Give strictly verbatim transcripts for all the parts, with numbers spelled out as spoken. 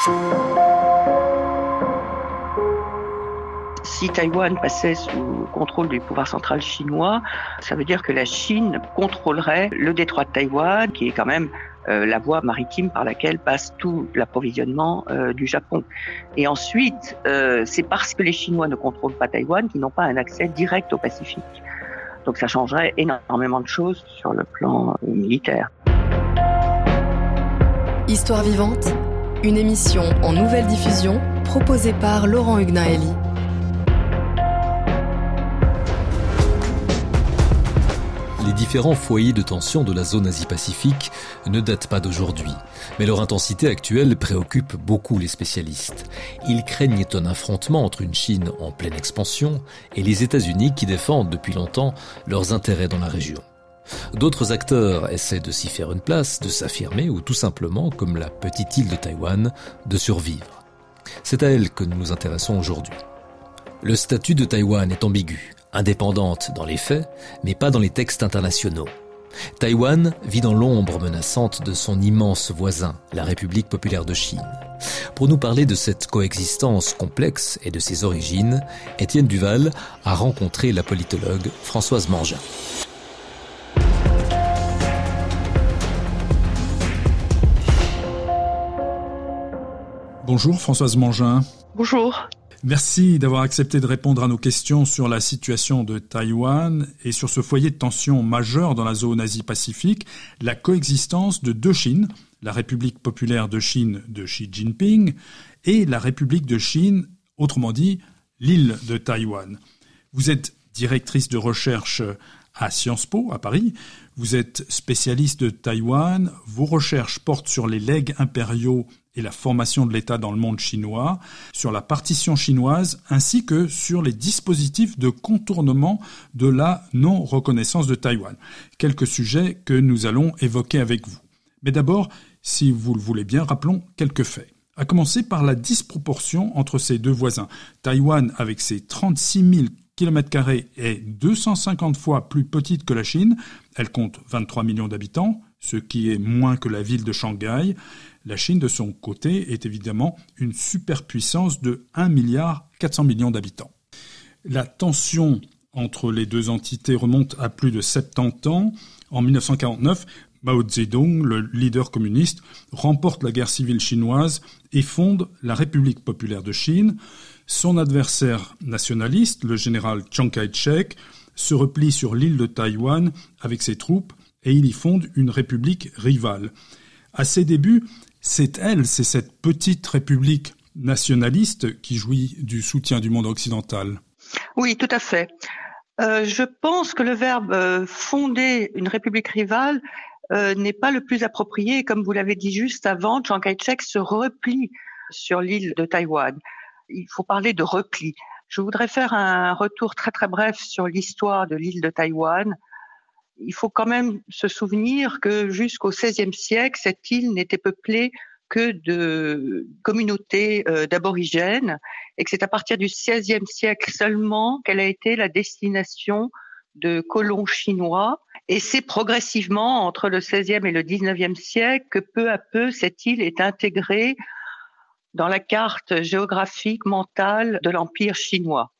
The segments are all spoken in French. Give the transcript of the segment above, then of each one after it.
Si Taïwan passait sous contrôle du pouvoir central chinois, ça veut dire que la Chine contrôlerait le détroit de Taïwan, qui est quand même euh, la voie maritime par laquelle passe tout l'approvisionnement euh, du Japon. Et ensuite, euh, c'est parce que les Chinois ne contrôlent pas Taïwan qu'ils n'ont pas un accès direct au Pacifique. Donc ça changerait énormément de choses sur le plan militaire. Histoire vivante, une émission en nouvelle diffusion proposée par Laurent Hugnaeli. Les différents foyers de tension de la zone Asie-Pacifique ne datent pas d'aujourd'hui, mais leur intensité actuelle préoccupe beaucoup les spécialistes. Ils craignent un affrontement entre une Chine en pleine expansion et les États-Unis qui défendent depuis longtemps leurs intérêts dans la région. D'autres acteurs essaient de s'y faire une place, de s'affirmer ou tout simplement, comme la petite île de Taïwan, de survivre. C'est à elle que nous nous intéressons aujourd'hui. Le statut de Taïwan est ambigu. Indépendante dans les faits, mais pas dans les textes internationaux. Taïwan vit dans l'ombre menaçante de son immense voisin, la République populaire de Chine. Pour nous parler de cette coexistence complexe et de ses origines, Étienne Duval a rencontré la politologue Françoise Mangin. Bonjour Françoise Mangin. Bonjour. Merci d'avoir accepté de répondre à nos questions sur la situation de Taïwan et sur ce foyer de tension majeur dans la zone Asie-Pacifique, la coexistence de deux Chines, la République populaire de Chine de Xi Jinping et la République de Chine, autrement dit, l'île de Taïwan. Vous êtes directrice de recherche à Sciences Po, à Paris. Vous êtes spécialiste de Taïwan. Vos recherches portent sur les legs impériaux et la formation de l'État dans le monde chinois, sur la partition chinoise, ainsi que sur les dispositifs de contournement de la non-reconnaissance de Taïwan. Quelques sujets que nous allons évoquer avec vous. Mais d'abord, si vous le voulez bien, rappelons quelques faits. À commencer par la disproportion entre ces deux voisins. Taïwan, avec ses trente-six mille kilomètres carrés, est deux cent cinquante fois plus petite que la Chine. Elle compte vingt-trois millions d'habitants, ce qui est moins que la ville de Shanghai. La Chine, de son côté, est évidemment une superpuissance de un milliard quatre cents millions d'habitants. La tension entre les deux entités remonte à plus de soixante-dix ans. En dix-neuf cent quarante-neuf, Mao Zedong, le leader communiste, remporte la guerre civile chinoise et fonde la République populaire de Chine. Son adversaire nationaliste, le général Chiang Kai-shek, se replie sur l'île de Taïwan avec ses troupes et il y fonde une république rivale. À ses débuts, c'est elle, c'est cette petite république nationaliste qui jouit du soutien du monde occidental. Oui, tout à fait. Euh, je pense que le verbe euh, fonder une république rivale euh, n'est pas le plus approprié. Comme vous l'avez dit juste avant, Chiang Kai-shek se replie sur l'île de Taïwan. Il faut parler de repli. Je voudrais faire un retour très très bref sur l'histoire de l'île de Taïwan. Il faut quand même se souvenir que jusqu'au seizième siècle, cette île n'était peuplée que de communautés euh, d'aborigènes et que c'est à partir du seizième siècle seulement qu'elle a été la destination de colons chinois. Et c'est progressivement, entre le seizième et le dix-neuvième siècle, que peu à peu, cette île est intégrée dans la carte géographique mentale de l'Empire chinois.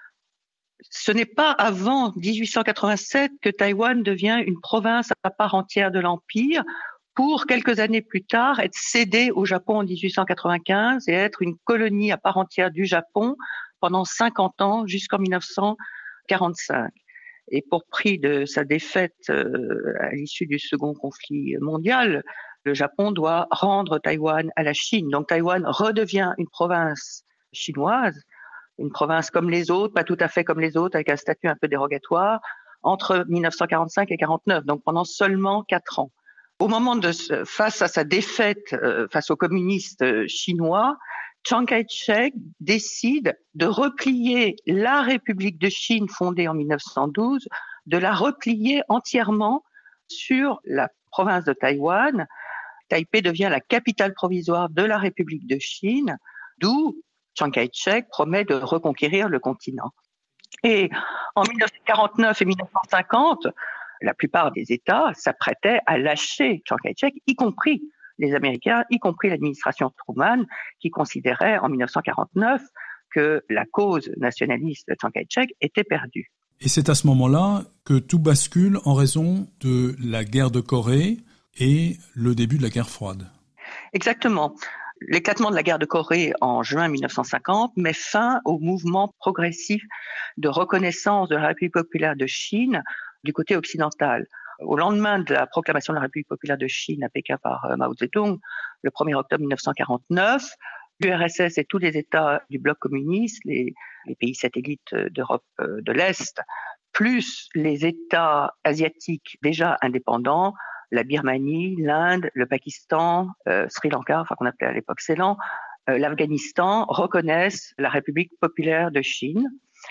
Ce n'est pas avant dix-huit cent quatre-vingt-sept que Taïwan devient une province à part entière de l'Empire, pour quelques années plus tard être cédée au Japon en dix-huit cent quatre-vingt-quinze et être une colonie à part entière du Japon pendant cinquante ans jusqu'en dix-neuf cent quarante-cinq. Et pour prix de sa défaite euh, à l'issue du second conflit mondial, le Japon doit rendre Taïwan à la Chine. Donc Taïwan redevient une province chinoise, une province comme les autres, pas tout à fait comme les autres, avec un statut un peu dérogatoire, entre dix-neuf cent quarante-cinq et quarante-neuf, donc pendant seulement quatre ans. Au moment de, face à sa défaite euh, face aux communistes euh, chinois, Chiang Kai-shek décide de replier la République de Chine fondée en dix-neuf cent douze, de la replier entièrement sur la province de Taïwan. Taipei devient la capitale provisoire de la République de Chine, d'où Chiang Kai-shek promet de reconquérir le continent. Et en dix-neuf cent quarante-neuf et dix-neuf cent cinquante, la plupart des États s'apprêtaient à lâcher Chiang Kai-shek, y compris les Américains, y compris l'administration Truman, qui considérait en dix-neuf cent quarante-neuf que la cause nationaliste de Chiang Kai-shek était perdue. Et c'est à ce moment-là que tout bascule en raison de la guerre de Corée et le début de la guerre froide. Exactement. L'éclatement de la guerre de Corée en juin dix-neuf cent cinquante met fin au mouvement progressif de reconnaissance de la République populaire de Chine du côté occidental. Au lendemain de la proclamation de la République populaire de Chine à Pékin par euh, Mao Zedong, le premier octobre dix-neuf cent quarante-neuf, l'U R S S et tous les États du bloc communiste, les, les pays satellites d'Europe de l'Est, plus les États asiatiques déjà indépendants, la Birmanie, l'Inde, le Pakistan, euh, Sri Lanka, enfin qu'on appelait à l'époque Ceylan, euh, l'Afghanistan, reconnaissent la République populaire de Chine.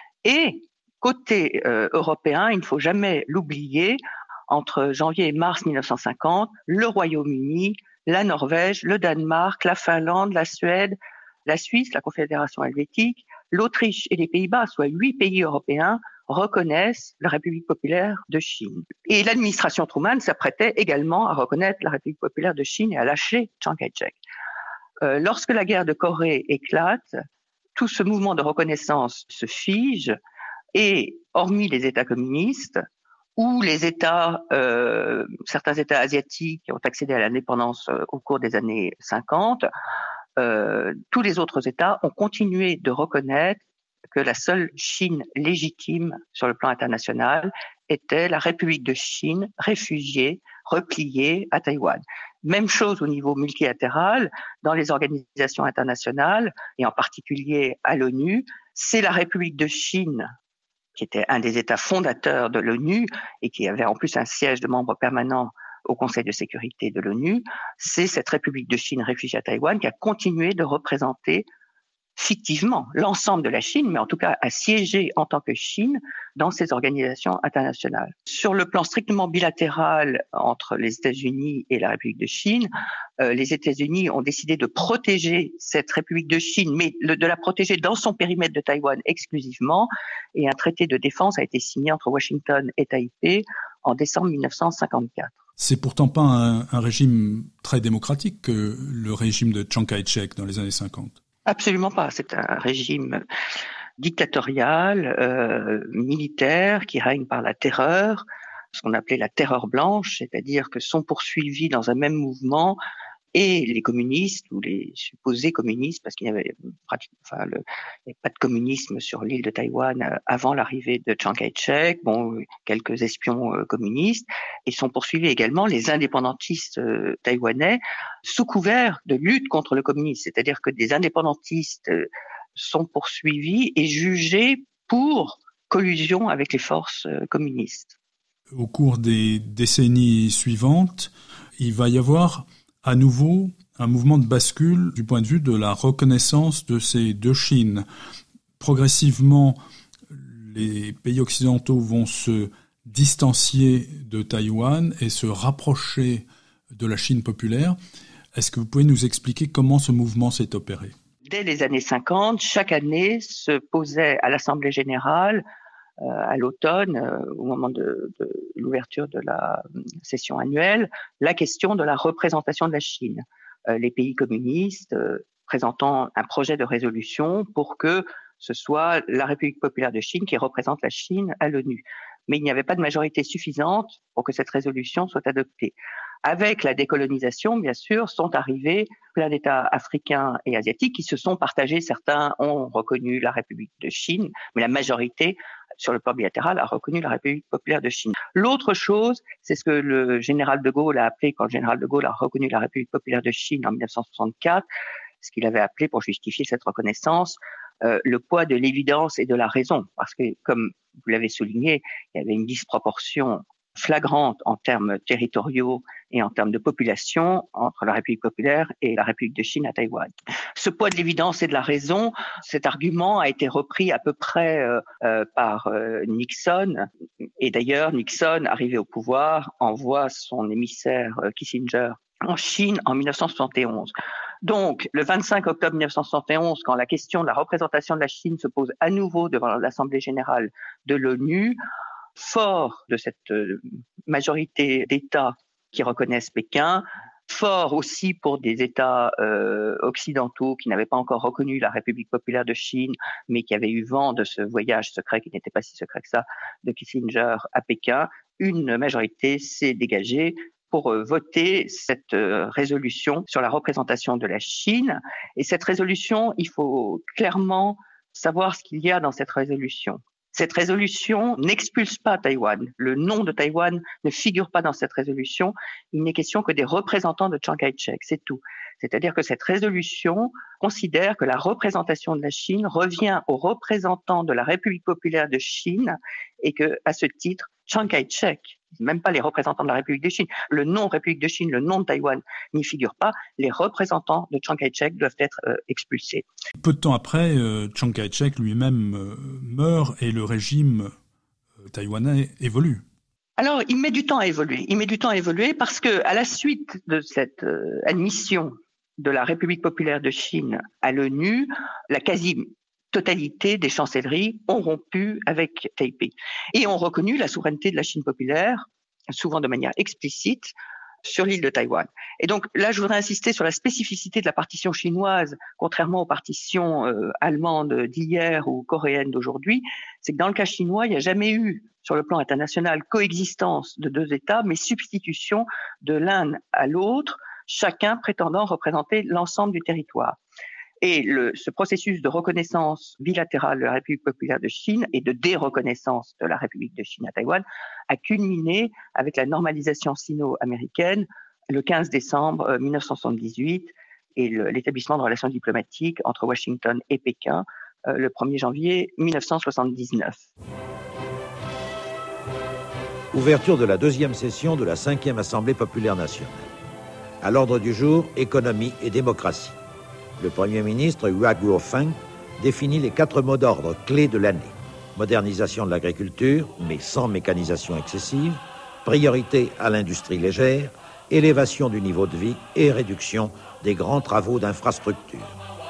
Et côté euh, européen, il ne faut jamais l'oublier, entre janvier et mars dix-neuf cent cinquante, le Royaume-Uni, la Norvège, le Danemark, la Finlande, la Suède, la Suisse, la Confédération helvétique, l'Autriche et les Pays-Bas, soit huit pays européens, reconnaissent la République populaire de Chine. Et l'administration Truman s'apprêtait également à reconnaître la République populaire de Chine et à lâcher Chiang Kai-shek. Euh, lorsque la guerre de Corée éclate, tout ce mouvement de reconnaissance se fige et, hormis les États communistes, ou les États, euh, certains États asiatiques qui ont accédé à l'indépendance euh, au cours des années cinquante, euh, tous les autres États ont continué de reconnaître que la seule Chine légitime sur le plan international était la République de Chine, réfugiée, repliée à Taïwan. Même chose au niveau multilatéral, dans les organisations internationales, et en particulier à l'ONU, c'est la République de Chine, qui était un des États fondateurs de l'ONU et qui avait en plus un siège de membre permanent au Conseil de sécurité de l'ONU, c'est cette République de Chine réfugiée à Taïwan qui a continué de représenter fictivement l'ensemble de la Chine, mais en tout cas à siéger en tant que Chine dans ces organisations internationales. Sur le plan strictement bilatéral entre les États-Unis et la République de Chine, euh, les États-Unis ont décidé de protéger cette République de Chine, mais le, de la protéger dans son périmètre de Taïwan exclusivement, et un traité de défense a été signé entre Washington et Taipei en décembre dix-neuf cent cinquante-quatre. C'est pourtant pas un, un régime très démocratique que le régime de Chiang Kai-shek dans les années cinquante. Absolument pas. C'est un régime dictatorial, euh, militaire, qui règne par la terreur, ce qu'on appelait la terreur blanche, c'est-à-dire que sont poursuivis dans un même mouvement et les communistes ou les supposés communistes, parce qu'il n'y avait pratiquement, enfin, le, il n'y avait pas de communisme sur l'île de Taïwan avant l'arrivée de Chiang Kai-shek, bon, quelques espions euh, communistes, et sont poursuivis également les indépendantistes euh, taïwanais sous couvert de lutte contre le communisme, c'est-à-dire que des indépendantistes euh, sont poursuivis et jugés pour collusion avec les forces euh, communistes. Au cours des décennies suivantes, il va y avoir à nouveau un mouvement de bascule du point de vue de la reconnaissance de ces deux Chines. Progressivement, les pays occidentaux vont se distancier de Taïwan et se rapprocher de la Chine populaire. Est-ce que vous pouvez nous expliquer comment ce mouvement s'est opéré ? Dès les années cinquante, chaque année se posait à l'Assemblée générale euh, à l'automne, euh, au moment de, de l'ouverture de la session annuelle, la question de la représentation de la Chine. Euh, les pays communistes euh, présentant un projet de résolution pour que ce soit la République populaire de Chine qui représente la Chine à l'ONU. Mais il n'y avait pas de majorité suffisante pour que cette résolution soit adoptée. Avec la décolonisation, bien sûr, sont arrivés plein d'États africains et asiatiques qui se sont partagés. Certains ont reconnu la République de Chine, mais la majorité, sur le plan bilatéral, a reconnu la République populaire de Chine. L'autre chose, c'est ce que le général de Gaulle a appelé, quand le général de Gaulle a reconnu la République populaire de Chine en dix-neuf cent soixante-quatre, ce qu'il avait appelé, pour justifier cette reconnaissance, euh, le poids de l'évidence et de la raison. Parce que, comme vous l'avez souligné, il y avait une disproportion flagrante en termes territoriaux et en termes de population entre la République populaire et la République de Chine à Taïwan. Ce poids de l'évidence et de la raison, cet argument a été repris à peu près euh, euh, par euh, Nixon. Et d'ailleurs, Nixon, arrivé au pouvoir, envoie son émissaire euh, Kissinger en Chine en dix-neuf cent soixante et onze. Donc, le vingt-cinq octobre dix-neuf cent soixante et onze, quand la question de la représentation de la Chine se pose à nouveau devant l'Assemblée générale de l'ONU, fort de cette majorité d'États qui reconnaissent Pékin, fort aussi pour des États euh, occidentaux qui n'avaient pas encore reconnu la République populaire de Chine, mais qui avaient eu vent de ce voyage secret, qui n'était pas si secret que ça, de Kissinger à Pékin. Une majorité s'est dégagée pour euh, voter cette euh, résolution sur la représentation de la Chine. Et cette résolution, il faut clairement savoir ce qu'il y a dans cette résolution. Cette résolution n'expulse pas Taïwan. Le nom de Taïwan ne figure pas dans cette résolution. Il n'est question que des représentants de Chiang Kai-shek, c'est tout. C'est-à-dire que cette résolution considère que la représentation de la Chine revient aux représentants de la République populaire de Chine et que, à ce titre, Chiang Kai-shek, même pas les représentants de la République de Chine, le nom République de Chine, le nom de Taïwan n'y figure pas. Les représentants de Chiang Kai-shek doivent être euh, expulsés. Peu de temps après, euh, Chiang Kai-shek lui-même euh, meurt et le régime euh, taïwanais évolue. Alors, il met du temps à évoluer. Il met du temps à évoluer parce que, à la suite de cette euh, admission de la République populaire de Chine à l'ONU, la quasi-totalité des chancelleries ont rompu avec Taipei et ont reconnu la souveraineté de la Chine populaire, souvent de manière explicite, sur l'île de Taïwan. Et donc là, je voudrais insister sur la spécificité de la partition chinoise, contrairement aux partitions euh, allemandes d'hier ou coréennes d'aujourd'hui, c'est que dans le cas chinois, il n'y a jamais eu, sur le plan international, coexistence de deux États, mais substitution de l'un à l'autre, chacun prétendant représenter l'ensemble du territoire. Et le, ce processus de reconnaissance bilatérale de la République populaire de Chine et de déreconnaissance de la République de Chine à Taïwan a culminé avec la normalisation sino-américaine le quinze décembre mille neuf cent soixante-dix-huit et le, l'établissement de relations diplomatiques entre Washington et Pékin euh, le premier janvier mille neuf cent soixante-dix-neuf. Ouverture de la deuxième session de la cinquième Assemblée populaire nationale. À l'ordre du jour, économie et démocratie. Le Premier ministre Hua Guofeng définit les quatre mots d'ordre clés de l'année. Modernisation de l'agriculture, mais sans mécanisation excessive, priorité à l'industrie légère, élévation du niveau de vie et réduction des grands travaux d'infrastructure.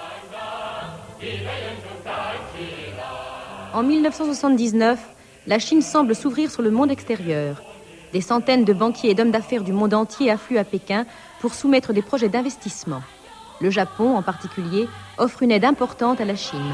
En mille neuf cent soixante-dix-neuf, la Chine semble s'ouvrir sur le monde extérieur. Des centaines de banquiers et d'hommes d'affaires du monde entier affluent à Pékin pour soumettre des projets d'investissement. Le Japon, en particulier, offre une aide importante à la Chine.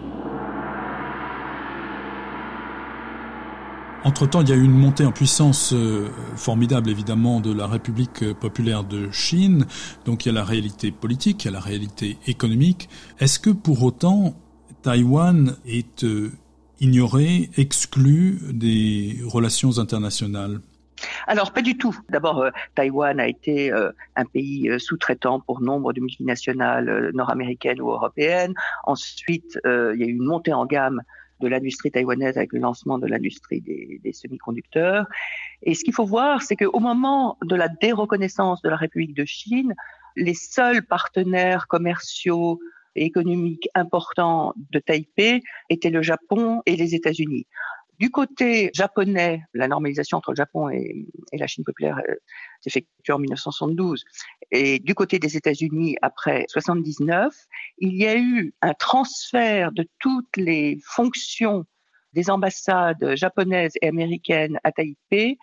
Entre-temps, il y a eu une montée en puissance euh, formidable, évidemment, de la République populaire de Chine. Donc il y a la réalité politique, il y a la réalité économique. Est-ce que pour autant, Taïwan est euh, ignoré, exclu des relations internationales ? Alors, pas du tout. D'abord, euh, Taïwan a été euh, un pays euh, sous-traitant pour nombre de multinationales euh, nord-américaines ou européennes. Ensuite, euh, il y a eu une montée en gamme de l'industrie taïwanaise avec le lancement de l'industrie des, des semi-conducteurs. Et ce qu'il faut voir, c'est qu'au moment de la déreconnaissance de la République de Chine, les seuls partenaires commerciaux et économiques importants de Taipei étaient le Japon et les États-Unis. Du côté japonais, la normalisation entre le Japon et, et la Chine populaire euh, s'effectue en mille neuf cent soixante-douze. Et du côté des États-Unis, après soixante-dix-neuf, il y a eu un transfert de toutes les fonctions des ambassades japonaises et américaines à Taipei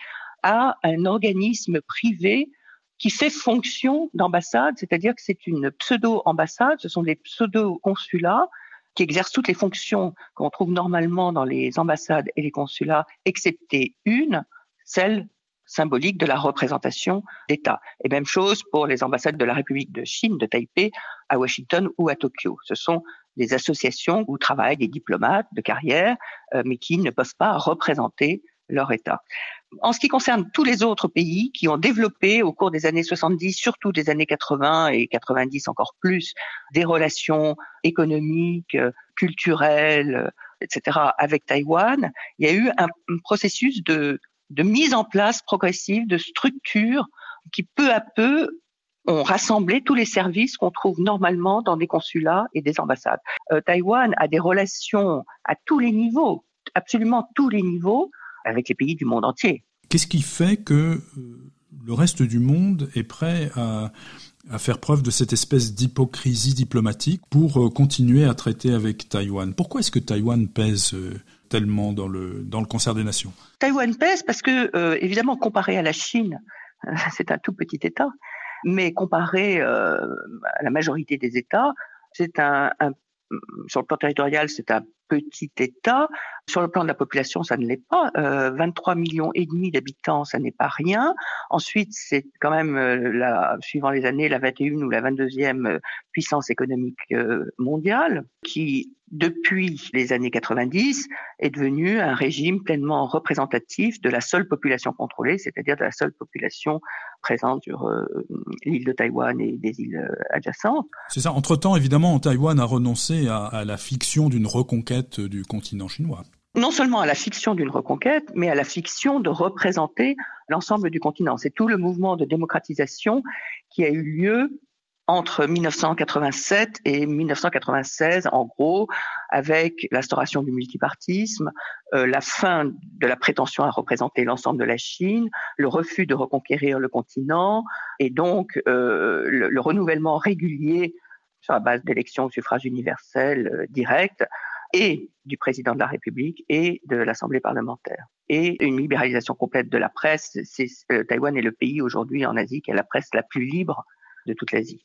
à un organisme privé qui fait fonction d'ambassade, c'est-à-dire que c'est une pseudo-ambassade, ce sont des pseudo-consulats qui exercent toutes les fonctions qu'on trouve normalement dans les ambassades et les consulats, excepté une, celle symbolique de la représentation d'État. Et même chose pour les ambassades de la République de Chine, de Taipei, à Washington ou à Tokyo. Ce sont des associations où travaillent des diplomates de carrière, euh, mais qui ne peuvent pas représenter leur État. En ce qui concerne tous les autres pays qui ont développé au cours des années soixante-dix, surtout des années quatre-vingts et quatre-vingt-dix encore plus, des relations économiques, culturelles, et cetera avec Taïwan, il y a eu un, un processus de, de mise en place progressive de structures qui peu à peu ont rassemblé tous les services qu'on trouve normalement dans des consulats et des ambassades. Euh, Taïwan a des relations à tous les niveaux, absolument tous les niveaux, avec les pays du monde entier. Qu'est-ce qui fait que le reste du monde est prêt à, à faire preuve de cette espèce d'hypocrisie diplomatique pour continuer à traiter avec Taïwan ? Pourquoi est-ce que Taïwan pèse tellement dans le, dans le concert des nations ? Taïwan pèse parce que, euh, évidemment, comparé à la Chine, c'est un tout petit État. mais comparé euh, à la majorité des États, c'est un, un sur le plan territorial, c'est un petit État. Sur le plan de la population, ça ne l'est pas. Euh, vingt-trois millions et demi d'habitants, ça n'est pas rien. Ensuite, c'est quand même, euh, la, suivant les années, la vingt et une ou la vingt-deuxième puissance économique euh, mondiale, qui, depuis les années quatre-vingt-dix, est devenu un régime pleinement représentatif de la seule population contrôlée, c'est-à-dire de la seule population présente sur euh, l'île de Taïwan et des îles euh, adjacentes. C'est ça. Entre-temps, évidemment, Taïwan a renoncé à, à la fiction d'une reconquête du continent chinois. Non seulement à la fiction d'une reconquête, mais à la fiction de représenter l'ensemble du continent. C'est tout le mouvement de démocratisation qui a eu lieu entre mille neuf cent quatre-vingt-sept et mille neuf cent quatre-vingt-seize, en gros, avec l'instauration du multipartisme, euh, la fin de la prétention à représenter l'ensemble de la Chine, le refus de reconquérir le continent, et donc euh, le, le renouvellement régulier sur la base d'élections au suffrage universel euh, direct, et du président de la République et de l'Assemblée parlementaire. Et une libéralisation complète de la presse. C'est, euh, Taïwan est le pays aujourd'hui en Asie qui a la presse la plus libre de toute l'Asie.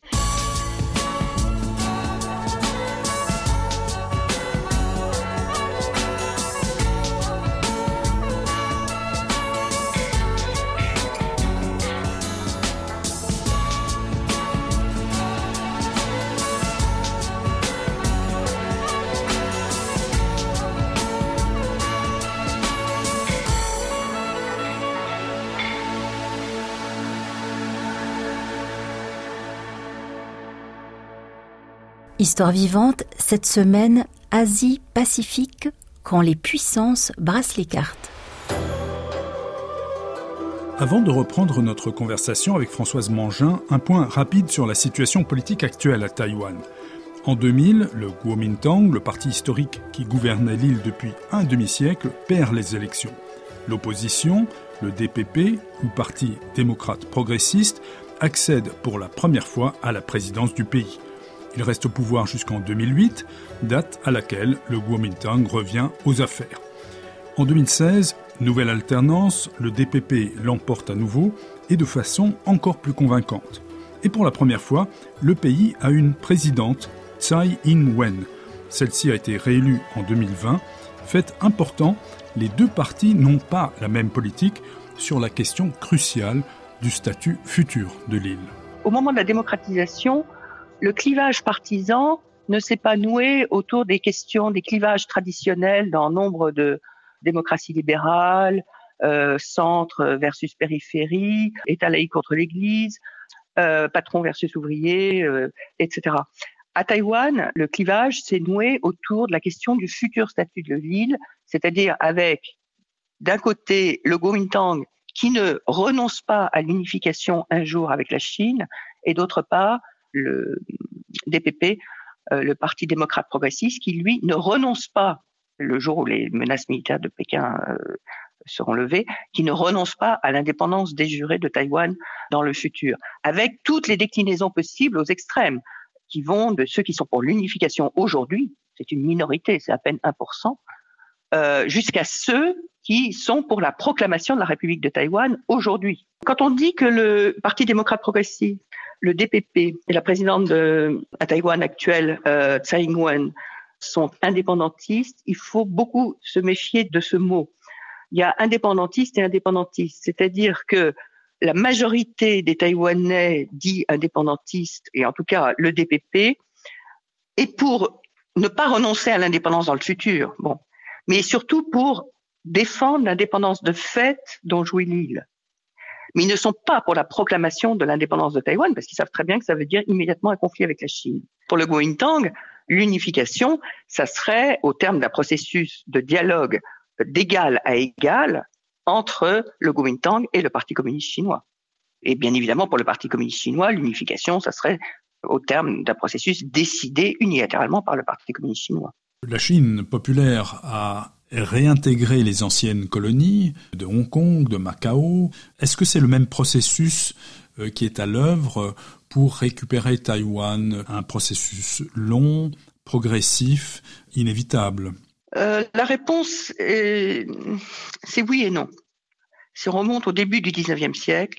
Histoire vivante, cette semaine, Asie-Pacifique, quand les puissances brassent les cartes. Avant de reprendre notre conversation avec Françoise Mangin, un point rapide sur la situation politique actuelle à Taïwan. En deux mille, le Kuomintang, le parti historique qui gouvernait l'île depuis un demi-siècle, perd les élections. L'opposition, le D P P, ou Parti démocrate progressiste, accède pour la première fois à la présidence du pays. Il reste au pouvoir jusqu'en deux mille huit, date à laquelle le Kuomintang revient aux affaires. En deux mille seize, nouvelle alternance, le D P P l'emporte à nouveau et de façon encore plus convaincante. Et pour la première fois, le pays a une présidente, Tsai Ing-wen. Celle-ci a été réélue en deux mille vingt. Fait important, les deux partis n'ont pas la même politique sur la question cruciale du statut futur de l'île. Au moment de la démocratisation, le clivage partisan ne s'est pas noué autour des questions, des clivages traditionnels dans nombre de démocraties libérales, euh, centre versus périphérie, État laïque contre l'Église, euh, patron versus ouvrier, euh, et cetera. À Taïwan, le clivage s'est noué autour de la question du futur statut de l'île, c'est-à-dire avec, d'un côté, le Kuomintang qui ne renonce pas à l'unification un jour avec la Chine, et d'autre part, le D P P, euh, le Parti démocrate progressiste, qui, lui, ne renonce pas, le jour où les menaces militaires de Pékin euh, seront levées, qui ne renonce pas à l'indépendance déjurée de Taïwan dans le futur, avec toutes les déclinaisons possibles aux extrêmes, qui vont de ceux qui sont pour l'unification aujourd'hui, c'est une minorité, c'est à peine un pour cent, euh, jusqu'à ceux qui sont pour la proclamation de la République de Taïwan aujourd'hui. Quand on dit que le Parti démocrate progressiste, le D P P et la présidente de, à Taïwan actuelle, euh, Tsai Ing-wen, sont indépendantistes, il faut beaucoup se méfier de ce mot. Il y a indépendantiste et indépendantiste, c'est-à-dire que la majorité des Taïwanais dits indépendantistes, et en tout cas le D P P, est pour ne pas renoncer à l'indépendance dans le futur, bon, mais surtout pour défendre l'indépendance de fait dont jouit l'île. Mais ils ne sont pas pour la proclamation de l'indépendance de Taïwan, parce qu'ils savent très bien que ça veut dire immédiatement un conflit avec la Chine. Pour le Kuomintang, l'unification, ça serait au terme d'un processus de dialogue d'égal à égal entre le Kuomintang et le Parti communiste chinois. Et bien évidemment, pour le Parti communiste chinois, l'unification, ça serait au terme d'un processus décidé unilatéralement par le Parti communiste chinois. La Chine populaire a réintégrer les anciennes colonies de Hong Kong, de Macao. Est-ce que c'est le même processus euh, qui est à l'œuvre pour récupérer Taïwan, un processus long, progressif, inévitable ? euh, La réponse, est... c'est oui et non. Si on remonte au début du dix-neuvième siècle,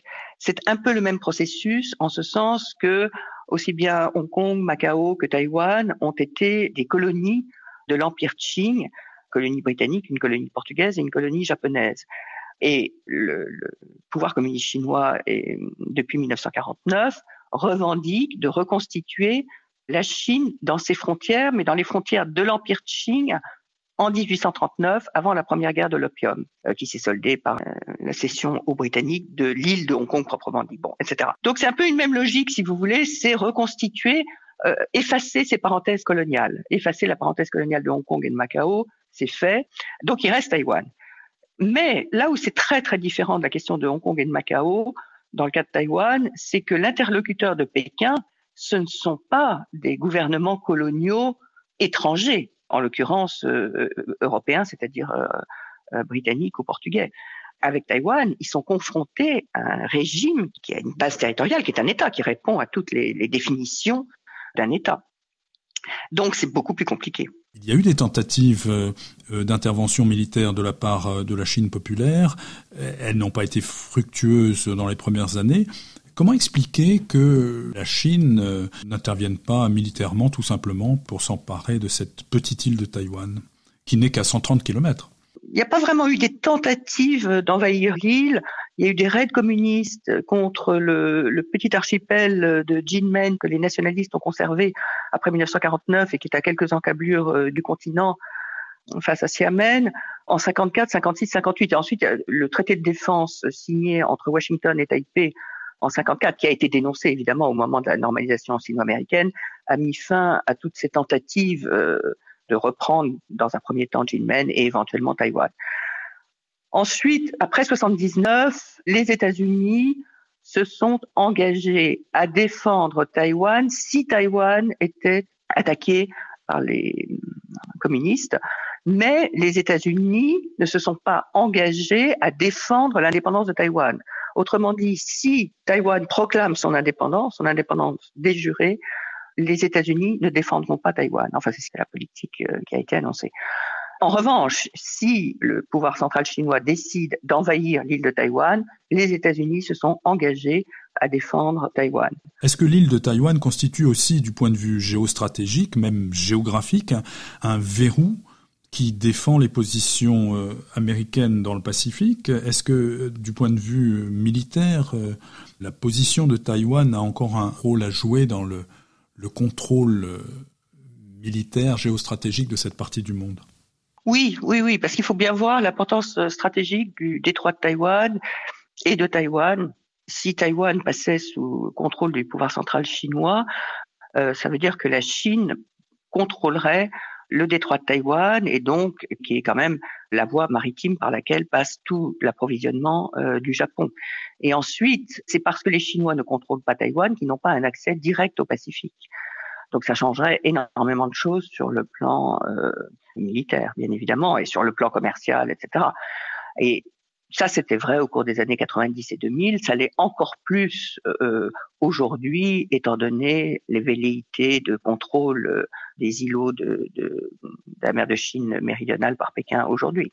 c'est un peu le même processus en ce sens que aussi bien Hong Kong, Macao que Taïwan ont été des colonies de l'Empire Qing, colonie britannique, une colonie portugaise et une colonie japonaise. Et le, le pouvoir communiste chinois, est, depuis dix-neuf cent quarante-neuf, revendique de reconstituer la Chine dans ses frontières, mais dans les frontières de l'Empire Qing en dix-huit cent trente-neuf, avant la première guerre de l'opium, euh, qui s'est soldée par euh, la cession aux Britanniques de l'île de Hong Kong proprement dit, bon, et cetera. Donc c'est un peu une même logique, si vous voulez, c'est reconstituer, euh, effacer ces parenthèses coloniales, effacer la parenthèse coloniale de Hong Kong et de Macao, c'est fait. Donc il reste Taïwan. Mais là où c'est très très différent de la question de Hong Kong et de Macao, dans le cas de Taïwan, c'est que l'interlocuteur de Pékin, ce ne sont pas des gouvernements coloniaux étrangers, en l'occurrence euh, européens, c'est-à-dire euh, euh, britanniques ou portugais. Avec Taïwan, ils sont confrontés à un régime qui a une base territoriale, qui est un État, qui répond à toutes les, les définitions d'un État. Donc c'est beaucoup plus compliqué. Il y a eu des tentatives euh, d'intervention militaire de la part euh, de la Chine populaire. Elles n'ont pas été fructueuses dans les premières années. Comment expliquer que la Chine euh, n'intervienne pas militairement tout simplement pour s'emparer de cette petite île de Taïwan, qui n'est qu'à cent trente kilomètres? Il n'y a pas vraiment eu des tentatives d'envahir l'île. Il y a eu des raids communistes contre le, le petit archipel de Jinmen que les nationalistes ont conservé après dix-neuf cent quarante-neuf et qui est à quelques encablures du continent face à Xiamen en cinquante-quatre, cinquante-six, cinquante-huit. Et ensuite, le traité de défense signé entre Washington et Taipei en cinquante-quatre, qui a été dénoncé évidemment au moment de la normalisation sino-américaine, a mis fin à toutes ces tentatives euh, de reprendre dans un premier temps Jinmen et éventuellement Taïwan. Ensuite, après soixante-dix-neuf, les États-Unis se sont engagés à défendre Taïwan si Taïwan était attaqué par les communistes, mais les États-Unis ne se sont pas engagés à défendre l'indépendance de Taïwan. Autrement dit, si Taïwan proclame son indépendance, son indépendance déjurée, les États-Unis ne défendront pas Taïwan. Enfin, c'est la politique qui a été annoncée. En revanche, si le pouvoir central chinois décide d'envahir l'île de Taïwan, les États-Unis se sont engagés à défendre Taïwan. Est-ce que l'île de Taïwan constitue aussi, du point de vue géostratégique, même géographique, un, un verrou qui défend les positions euh, américaines dans le Pacifique? Est-ce que, du point de vue militaire, euh, la position de Taïwan a encore un rôle à jouer dans le, le contrôle euh, militaire, géostratégique de cette partie du monde? Oui, oui, oui, parce qu'il faut bien voir l'importance stratégique du détroit de Taïwan et de Taïwan. Si Taïwan passait sous contrôle du pouvoir central chinois, euh, ça veut dire que la Chine contrôlerait le détroit de Taïwan et donc qui est quand même la voie maritime par laquelle passe tout l'approvisionnement euh, du Japon. Et ensuite, c'est parce que les Chinois ne contrôlent pas Taïwan qu'ils n'ont pas un accès direct au Pacifique. Donc ça changerait énormément de choses sur le plan euh, militaire, bien évidemment, et sur le plan commercial, et cetera. Et ça, c'était vrai au cours des années quatre-vingt-dix et deux mille. Ça l'est encore plus euh, aujourd'hui, étant donné les velléités de contrôle euh, des îlots de, de, de la mer de Chine méridionale par Pékin aujourd'hui.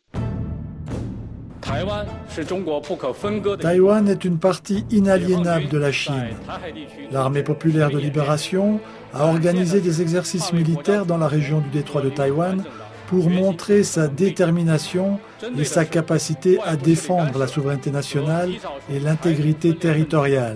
Taïwan est une partie inaliénable de la Chine. L'armée populaire de libération a organisé des exercices militaires dans la région du détroit de Taïwan pour montrer sa détermination et sa capacité à défendre la souveraineté nationale et l'intégrité territoriale.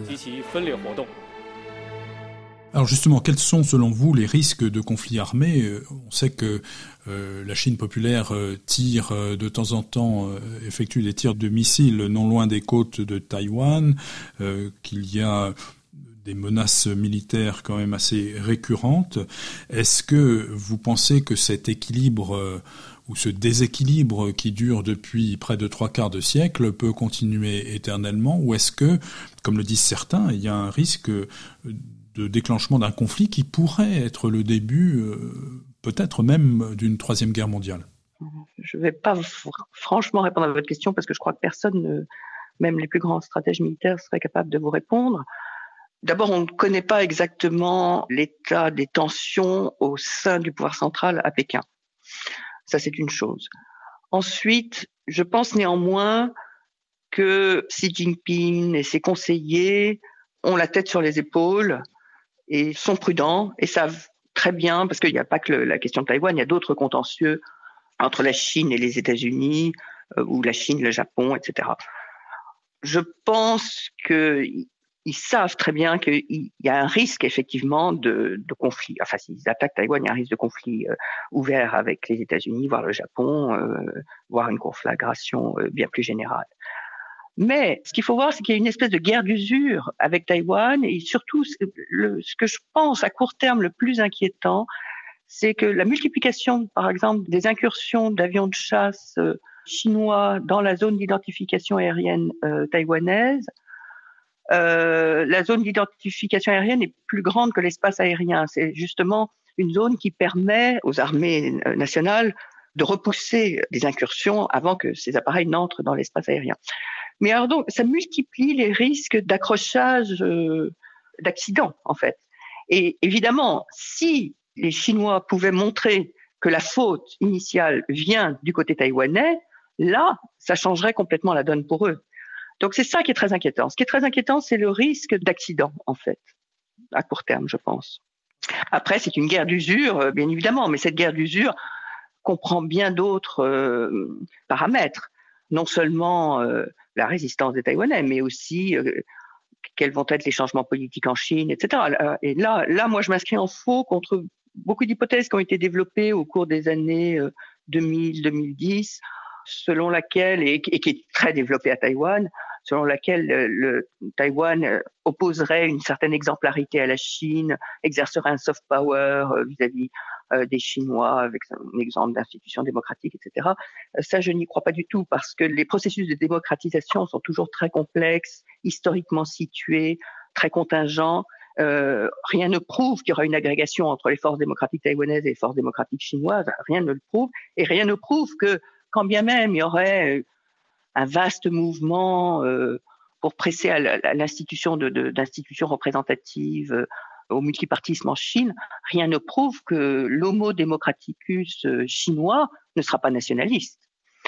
Alors justement, quels sont selon vous les risques de conflits armés? On sait que euh, la Chine populaire euh, tire euh, de temps en temps, euh, effectue des tirs de missiles non loin des côtes de Taïwan, euh, qu'il y a des menaces militaires quand même assez récurrentes. Est-ce que vous pensez que cet équilibre euh, ou ce déséquilibre qui dure depuis près de trois quarts de siècle peut continuer éternellement, ou est-ce que, comme le disent certains, il y a un risque de déclenchement d'un conflit qui pourrait être le début, euh, peut-être même, d'une troisième guerre mondiale? Je ne vais pas franchement répondre à votre question parce que je crois que personne, ne, même les plus grands stratèges militaires, serait capable de vous répondre. D'abord, on ne connaît pas exactement l'état des tensions au sein du pouvoir central à Pékin. Ça, c'est une chose. Ensuite, je pense néanmoins que Xi Jinping et ses conseillers ont la tête sur les épaules et sont prudents et savent très bien, parce qu'il n'y a pas que le, la question de Taïwan, il y a d'autres contentieux entre la Chine et les États-Unis, euh, ou la Chine, le Japon, et cetera. Je pense qu'ils savent très bien qu'il y a un risque effectivement de, de conflit. Enfin, s'ils attaquent Taïwan, il y a un risque de conflit euh, ouvert avec les États-Unis, voire le Japon, euh, voire une conflagration euh, bien plus générale. Mais ce qu'il faut voir, c'est qu'il y a une espèce de guerre d'usure avec Taïwan, et surtout, le, ce que je pense à court terme le plus inquiétant, c'est que la multiplication, par exemple, des incursions d'avions de chasse euh, chinois dans la zone d'identification aérienne euh, taïwanaise, euh, la zone d'identification aérienne est plus grande que l'espace aérien. C'est justement une zone qui permet aux armées nationales de repousser des incursions avant que ces appareils n'entrent dans l'espace aérien. Mais alors donc, ça multiplie les risques d'accrochage, euh, d'accidents, en fait. Et évidemment, si les Chinois pouvaient montrer que la faute initiale vient du côté taïwanais, là, ça changerait complètement la donne pour eux. Donc c'est ça qui est très inquiétant. Ce qui est très inquiétant, c'est le risque d'accident, en fait, à court terme, je pense. Après, c'est une guerre d'usure, bien évidemment, mais cette guerre d'usure comprend bien d'autres euh, paramètres. Non seulement euh, la résistance des Taïwanais, mais aussi euh, quels vont être les changements politiques en Chine, et cetera. Et là, là, moi, je m'inscris en faux contre beaucoup d'hypothèses qui ont été développées au cours des années euh, deux mille, deux mille dix, selon laquelle, et, et qui est très développée à Taïwan, selon laquelle le, le Taïwan opposerait une certaine exemplarité à la Chine, exercerait un soft power euh, vis-à-vis euh, des Chinois, avec un exemple d'institution démocratique, et cetera. Ça, je n'y crois pas du tout, parce que les processus de démocratisation sont toujours très complexes, historiquement situés, très contingents. Euh, rien ne prouve qu'il y aura une agrégation entre les forces démocratiques taïwanaises et les forces démocratiques chinoises. Rien ne le prouve. Et rien ne prouve que, quand bien même il y aurait un vaste mouvement euh, pour presser à l'institution de, de, d'institutions représentatives, euh, au multipartisme en Chine, rien ne prouve que l'homo democraticus chinois ne sera pas nationaliste.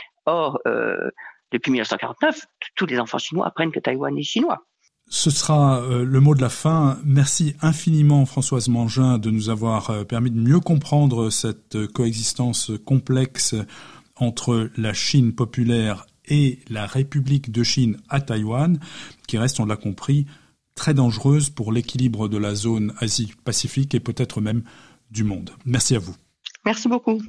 Or, euh, depuis mille neuf cent quarante-neuf, tous les enfants chinois apprennent que Taïwan est chinois. Ce sera euh, le mot de la fin. Merci infiniment, Françoise Mangin, de nous avoir euh, permis de mieux comprendre cette euh, coexistence complexe entre la Chine populaire et la République de Chine à Taïwan, qui reste, on l'a compris, très dangereuse pour l'équilibre de la zone Asie-Pacifique et peut-être même du monde. Merci à vous. Merci beaucoup.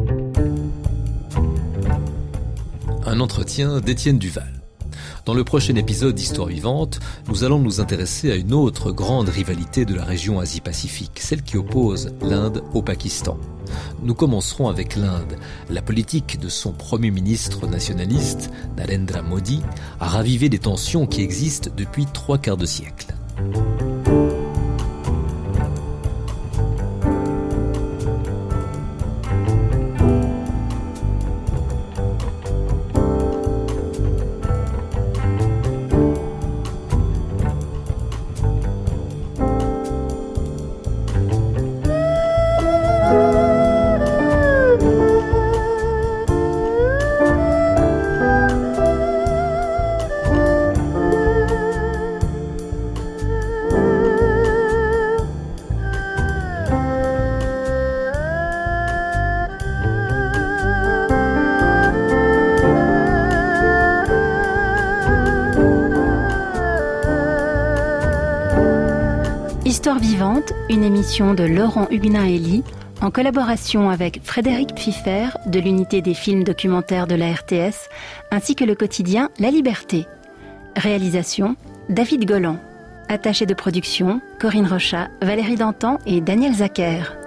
Un entretien d'Étienne Duval. Dans le prochain épisode d'Histoire vivante, nous allons nous intéresser à une autre grande rivalité de la région Asie-Pacifique, celle qui oppose l'Inde au Pakistan. Nous commencerons avec l'Inde. La politique de son premier ministre nationaliste, Narendra Modi, a ravivé des tensions qui existent depuis trois quarts de siècle. Histoire vivante, une émission de Laurent Huguenin-Elie en collaboration avec Frédéric Pfiffer de l'unité des films documentaires de la R T S ainsi que le quotidien La Liberté. Réalisation David Golan. Attaché de production Corinne Rochat, Valérie Dantan et Daniel Zacher.